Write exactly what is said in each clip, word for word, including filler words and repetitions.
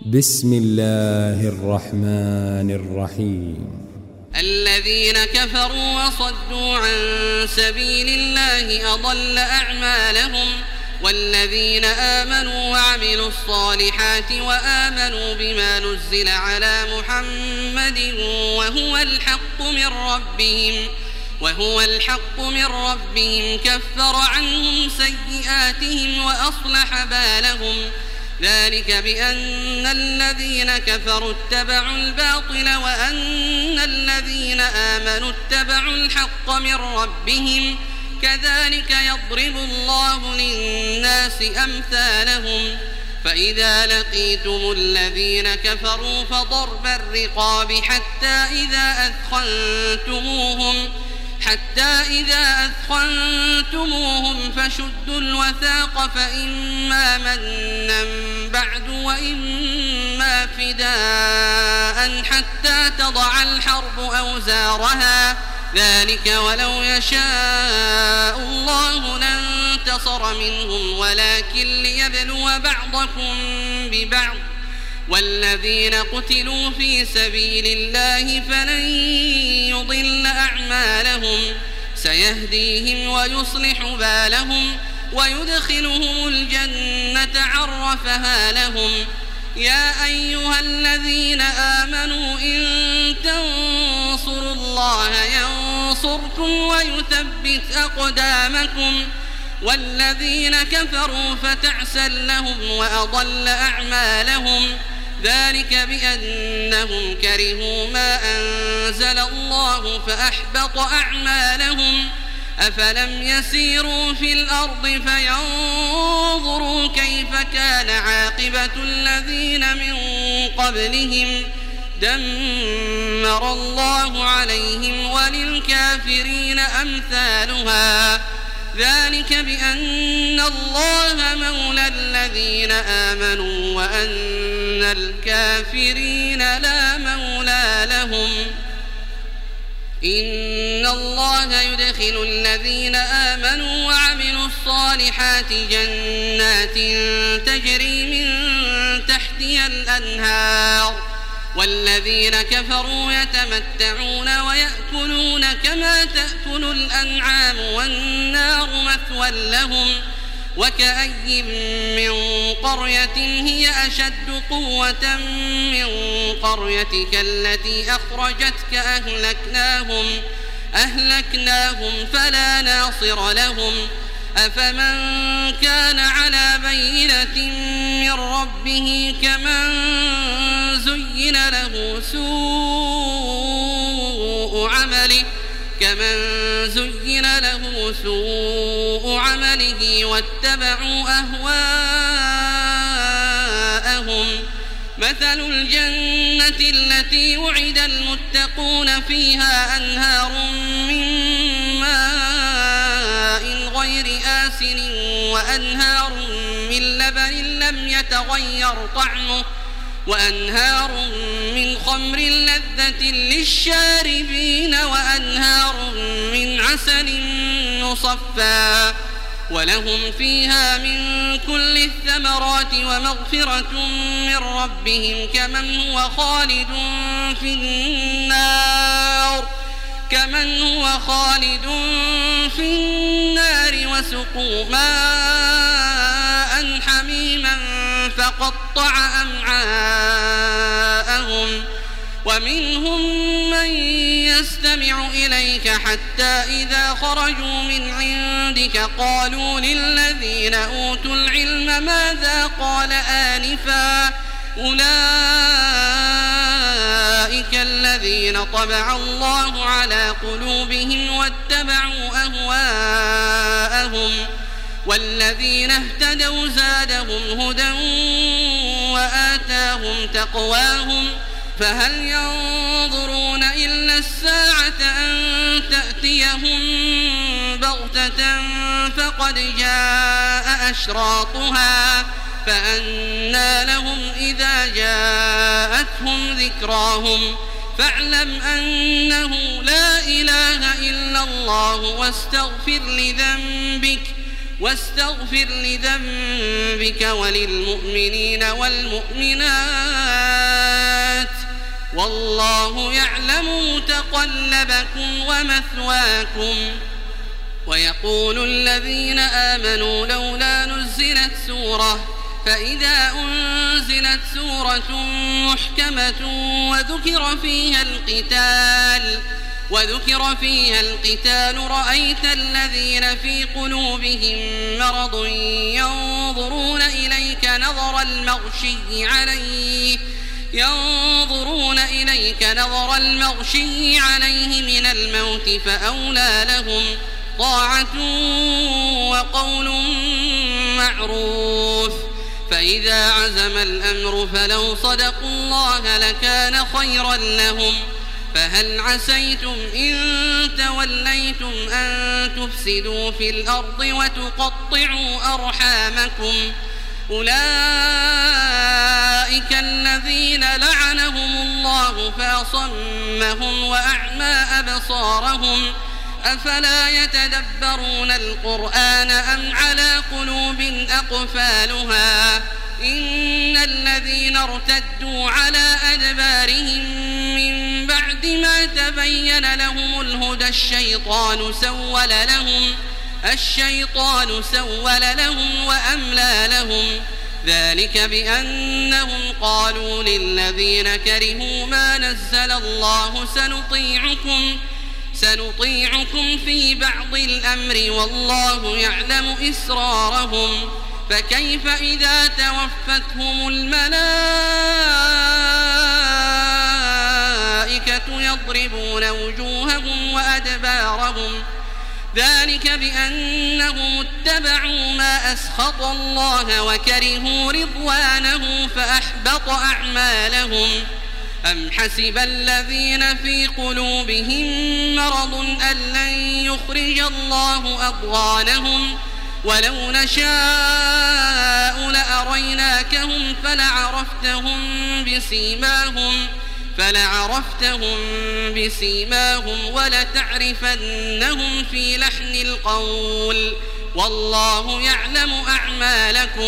بسم الله الرحمن الرحيم. الذين كفروا وصدوا عن سبيل الله أضل أعمالهم، والذين آمنوا وعملوا الصالحات وآمنوا بما نزل على محمد وهو الحق من ربهم وهو الحق من ربهم كفر عنهم سيئاتهم وأصلح بالهم، ذلك بأن الذين كفروا اتبعوا الباطل وأن الذين آمنوا اتبعوا الحق من ربهم، كذلك يضرب الله للناس أمثالهم. فإذا لقيتم الذين كفروا فضرب الرقاب حتى إذا أثخنتموهم حتى إذا أثخنتموهم فشدوا الوثاق، فإما منا بعد وإما فداء حتى تضع الحرب أوزارها، ذلك ولو يشاء الله لانتصر منهم ولكن ليبلو بعضكم ببعض، والذين قتلوا في سبيل الله فلن يضل أعمالهم، سيهديهم ويصلح بالهم ويدخلهم الجنة عرفها لهم. يا أيها الذين آمنوا إن تنصروا الله ينصركم ويثبت أقدامكم، والذين كفروا فتعسا لهم وأضل أعمالهم، ذلك بأنهم كرهوا ما أنزل الله فأحبط أعمالهم. أفلم يسيروا في الأرض فينظروا كيف كان عاقبة الذين من قبلهم، دمر الله عليهم وللكافرين أمثالها، ذلك بأن الله مولى الذين آمنوا وأن الكافرين لا مولى لهم. إن الله يدخل الذين آمنوا وعملوا الصالحات جنات تجري من تحتها الأنهار، والذين كفروا يتمتعون ويأكلون كما تأكل الأنعام والنار مثوى لهم. وكأي من قرية هي أشد قوة من قريتك التي أخرجتك أهلكناهم أهلكناهم فلا ناصر لهم. أفمن كان على بينة من ربه كمن زين له سوء عمله كمن زين له سوء عمله واتبعوا أهواءهم. مثل الجنة التي وعد المتقون فيها أنهار من ماء غير آسن وأنهار من لبن لم يتغير طعمه وأنهار من خمر لذة للشاربين وأنهار من عسل مصفى، ولهم فيها من كل الثمرات ومغفرة من ربهم كمن هو خالد في النار كمن هو خالد في النار وسقوا ماء حميما فقطع أمعاءهم. ومنهم من يستمع إليك حتى إذا خرجوا من عندك قالوا للذين أوتوا العلم ماذا قال آنفا، أولئك الذين طبع الله على قلوبهم واتبعوا أهواءهم، والذين اهتدوا زادهم هدى وآتاهم تقواهم. فهل ينظرون إلا الساعة أن تأتيهم بغتة فقد جاء أشراطها، فأنى لهم إذا جاءتهم ذكراهم. فاعلم أنه لا إله إلا الله واستغفر لذنبك واستغفر لذنبك وللمؤمنين والمؤمنات والله يعلم متقلبكم ومثواكم. ويقول الذين آمنوا لولا نزلت سورة فإذا أنزلت سورة محكمة وذكر فيها القتال وذكر فيها القتال رأيت الذين في قلوبهم مرض ينظرون إليك نظر المغشي عليه ينظرون إليك نظر المغشي عليه من الموت فأولى لهم طاعة وقول معروف. فإذا عزم الأمر فلو صدقوا الله لكان خيرا لهم. فهل عسيتم إن توليتم أن تفسدوا في الأرض وتقطعوا أرحامكم أولئك الذين لعنهم الله فأصمهم وأعمى أبصارهم أفلا يتدبرون القرآن أم على قلوب أقفالها إن الذين ارتدوا على أدبارهم من بعد ما تبين لهم الهدى الشيطان سول لهم الشيطان سول لهم وأملى لهم ذلك بأنهم قالوا للذين كرهوا ما نزل الله سنطيعكم سنطيعكم في بعض الأمر والله يعلم إسرارهم فكيف إذا توفتهم الملائكة يضربون وجوههم وأدبارهم ذلك بأنهم اتبعوا ما أسخط الله وكرهوا رضوانه فأحبط أعمالهم. أم حسب الذين في قلوبهم مرض أن لن يخرج الله أضغانهم ولو نشاء لأريناكهم فلعرفتهم بسيماهم فلعرفتهم بسيماهم ولتعرفنهم في لحن القول والله يعلم أعمالكم.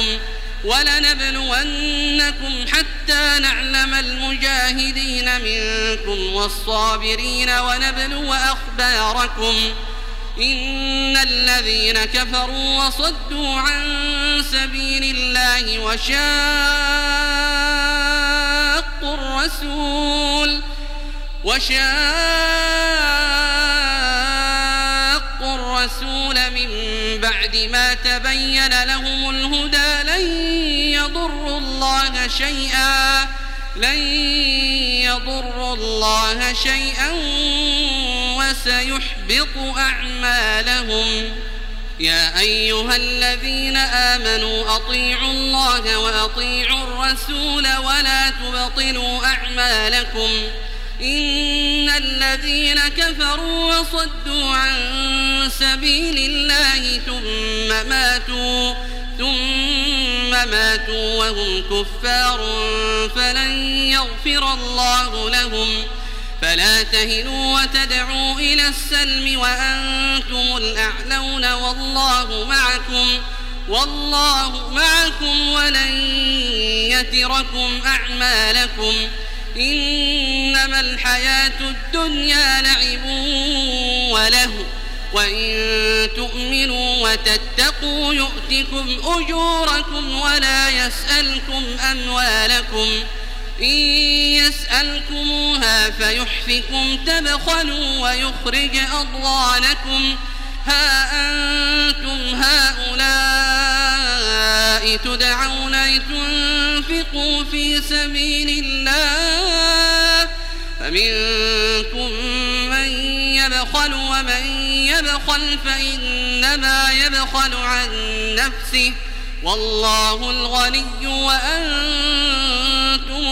ولنبلونكم حتى نعلم المجاهدين منكم والصابرين ونبلو أخباركم إن الذين كفروا وصدوا عن سبيل الله وشاقوا الرسول وشاقوا الرسول من بعد ما تبين لهم الهدى لن يضروا الله شيئا لن يضروا الله شيئا وسيحبط أعمالهم. يا أيها الذين آمنوا أطيعوا الله وأطيعوا الرسول ولا تبطلوا أعمالكم إن الذين كفروا وصدوا عن سبيل الله ثم ماتوا ثم ماتوا وهم كفار فلن يغفر الله لهم. فلا تهنوا وتدعوا إلى السلم وأنتم الأعلون والله معكم والله معكم ولن يتركم أعمالكم. إنما الحياة الدنيا لعب وله وإن تؤمنوا وتتقوا يؤتكم أجوركم ولا يسألكم أموالكم إن يسألكموها فيحفكم تبخلوا ويخرج أضغانكم ها أنتم هؤلاء تدعون لتنفقوا في سبيل الله فمنكم من يبخل ومن يبخل فإنما يبخل عن نفسه والله الغني وأنتم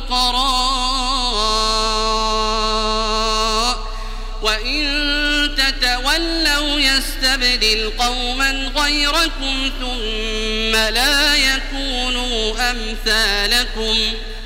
الفقراء وإن تتولوا يستبدل قوما غيركم ثم لا يكونوا أمثالكم.